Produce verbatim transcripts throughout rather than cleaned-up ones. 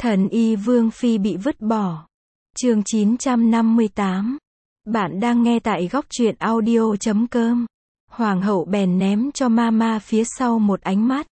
Thần y Vương Phi bị vứt bỏ. Chương chín trăm năm mươi tám. Bạn đang nghe tại góc truyện audio chấm com. Hoàng hậu bèn ném cho Mama phía sau một ánh mắt.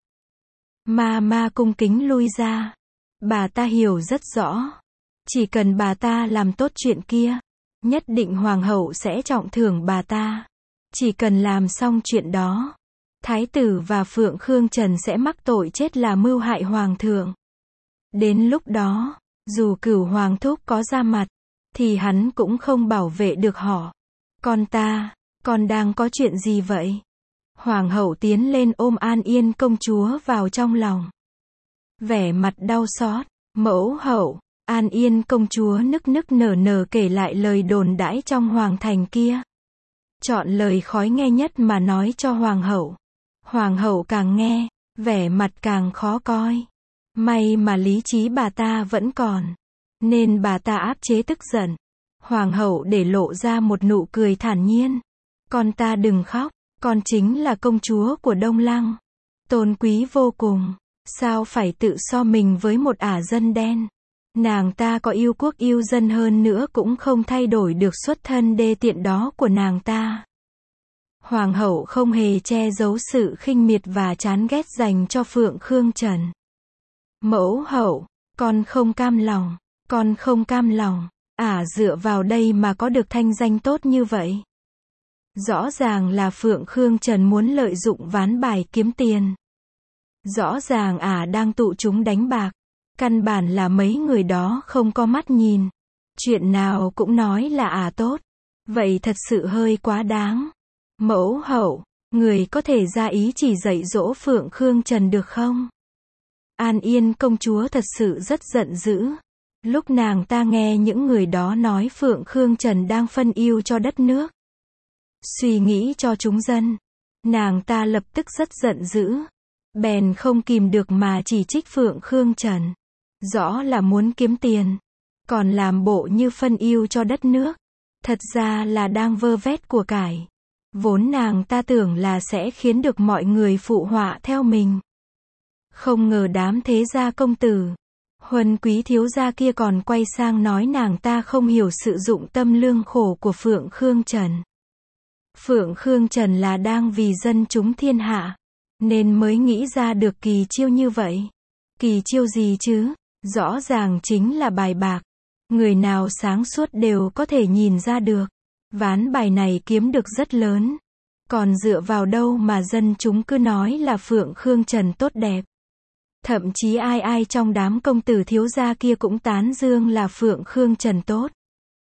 Mama cung kính lui ra. Bà ta hiểu rất rõ. Chỉ cần bà ta làm tốt chuyện kia, nhất định hoàng hậu sẽ trọng thưởng bà ta. Chỉ cần làm xong chuyện đó, thái tử và Phượng Khương Trần sẽ mắc tội chết là mưu hại hoàng thượng. Đến lúc đó, dù Cửu Hoàng thúc có ra mặt, thì hắn cũng không bảo vệ được họ. Con ta, con đang có chuyện gì vậy? Hoàng hậu tiến lên ôm An Yên công chúa vào trong lòng. Vẻ mặt đau xót, mẫu hậu, An Yên công chúa nức nức nở nở kể lại lời đồn đãi trong hoàng thành kia. Chọn lời khói nghe nhất mà nói cho hoàng hậu. Hoàng hậu càng nghe, vẻ mặt càng khó coi. May mà lý trí bà ta vẫn còn, nên bà ta áp chế tức giận. Hoàng hậu để lộ ra một nụ cười thản nhiên. Con ta đừng khóc, con chính là công chúa của Đông Lăng. Tôn quý vô cùng, sao phải tự so mình với một ả dân đen. Nàng ta có yêu quốc yêu dân hơn nữa cũng không thay đổi được xuất thân đê tiện đó của nàng ta. Hoàng hậu không hề che giấu sự khinh miệt và chán ghét dành cho Phượng Khương Trần. Mẫu hậu, con không cam lòng, con không cam lòng, ả à, dựa vào đây mà có được thanh danh tốt như vậy. Rõ ràng là Phượng Khương Trần muốn lợi dụng ván bài kiếm tiền. Rõ ràng ả à đang tụ chúng đánh bạc. Căn bản là mấy người đó không có mắt nhìn. Chuyện nào cũng nói là ả à tốt. Vậy thật sự hơi quá đáng. Mẫu hậu, người có thể ra ý chỉ dạy dỗ Phượng Khương Trần được không? An Yên công chúa thật sự rất giận dữ. Lúc nàng ta nghe những người đó nói Phượng Khương Trần đang phân ưu cho đất nước, suy nghĩ cho chúng dân, nàng ta lập tức rất giận dữ. Bèn không kìm được mà chỉ trích Phượng Khương Trần. Rõ là muốn kiếm tiền, còn làm bộ như phân ưu cho đất nước. Thật ra là đang vơ vét của cải. Vốn nàng ta tưởng là sẽ khiến được mọi người phụ họa theo mình. Không ngờ đám thế gia công tử, huân quý thiếu gia kia còn quay sang nói nàng ta không hiểu sự dụng tâm lương khổ của Phượng Khương Trần. Phượng Khương Trần là đang vì dân chúng thiên hạ, nên mới nghĩ ra được kỳ chiêu như vậy. Kỳ chiêu gì chứ? Rõ ràng chính là bài bạc. Người nào sáng suốt đều có thể nhìn ra được. Ván bài này kiếm được rất lớn. Còn dựa vào đâu mà dân chúng cứ nói là Phượng Khương Trần tốt đẹp. Thậm chí ai ai trong đám công tử thiếu gia kia cũng tán dương là Phượng Khương Trần tốt.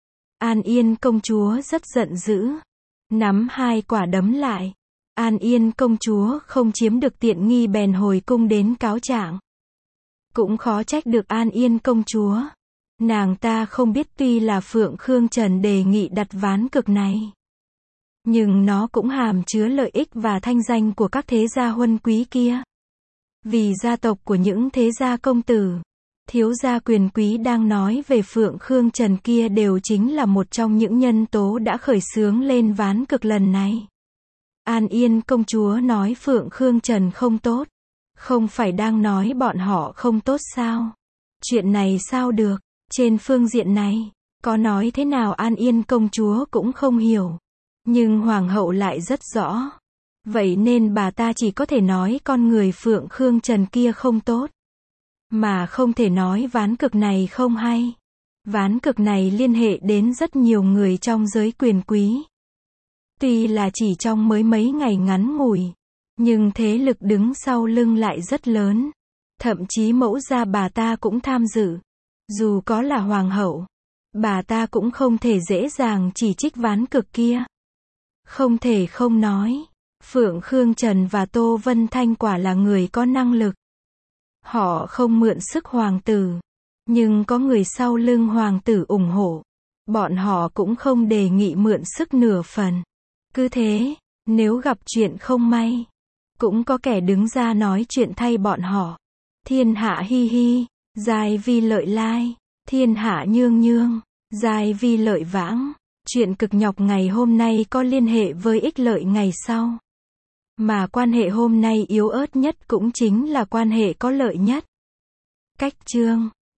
An Yên công chúa rất giận dữ. Nắm hai quả đấm lại. An Yên công chúa không chiếm được tiện nghi bèn hồi cung đến cáo trạng. Cũng khó trách được An Yên công chúa. Nàng ta không biết tuy là Phượng Khương Trần đề nghị đặt ván cược này, nhưng nó cũng hàm chứa lợi ích và thanh danh của các thế gia huân quý kia. Vì gia tộc của những thế gia công tử, thiếu gia quyền quý đang nói về Phượng Khương Trần kia đều chính là một trong những nhân tố đã khởi xướng lên ván cược lần này. An Yên công chúa nói Phượng Khương Trần không tốt. Không phải đang nói bọn họ không tốt sao? Chuyện này sao được? Trên phương diện này, có nói thế nào An Yên công chúa cũng không hiểu. Nhưng hoàng hậu lại rất rõ. Vậy nên bà ta chỉ có thể nói con người Phượng Khương Trần kia không tốt. Mà không thể nói ván cược này không hay. Ván cược này liên hệ đến rất nhiều người trong giới quyền quý. Tuy là chỉ trong mới mấy ngày ngắn ngủi, nhưng thế lực đứng sau lưng lại rất lớn. Thậm chí mẫu gia bà ta cũng tham dự. Dù có là hoàng hậu, bà ta cũng không thể dễ dàng chỉ trích ván cược kia. Không thể không nói, Phượng Khương Trần và Tô Vân Thanh quả là người có năng lực. Họ không mượn sức hoàng tử, nhưng có người sau lưng hoàng tử ủng hộ. Bọn họ cũng không đề nghị mượn sức nửa phần. Cứ thế, nếu gặp chuyện không may, cũng có kẻ đứng ra nói chuyện thay bọn họ. Thiên hạ hi hi, giai vi lợi lai, thiên hạ nhương nhương, giai vi lợi vãng. Chuyện cực nhọc ngày hôm nay có liên hệ với ích lợi ngày sau. Mà quan hệ hôm nay yếu ớt nhất cũng chính là quan hệ có lợi nhất. Cách chương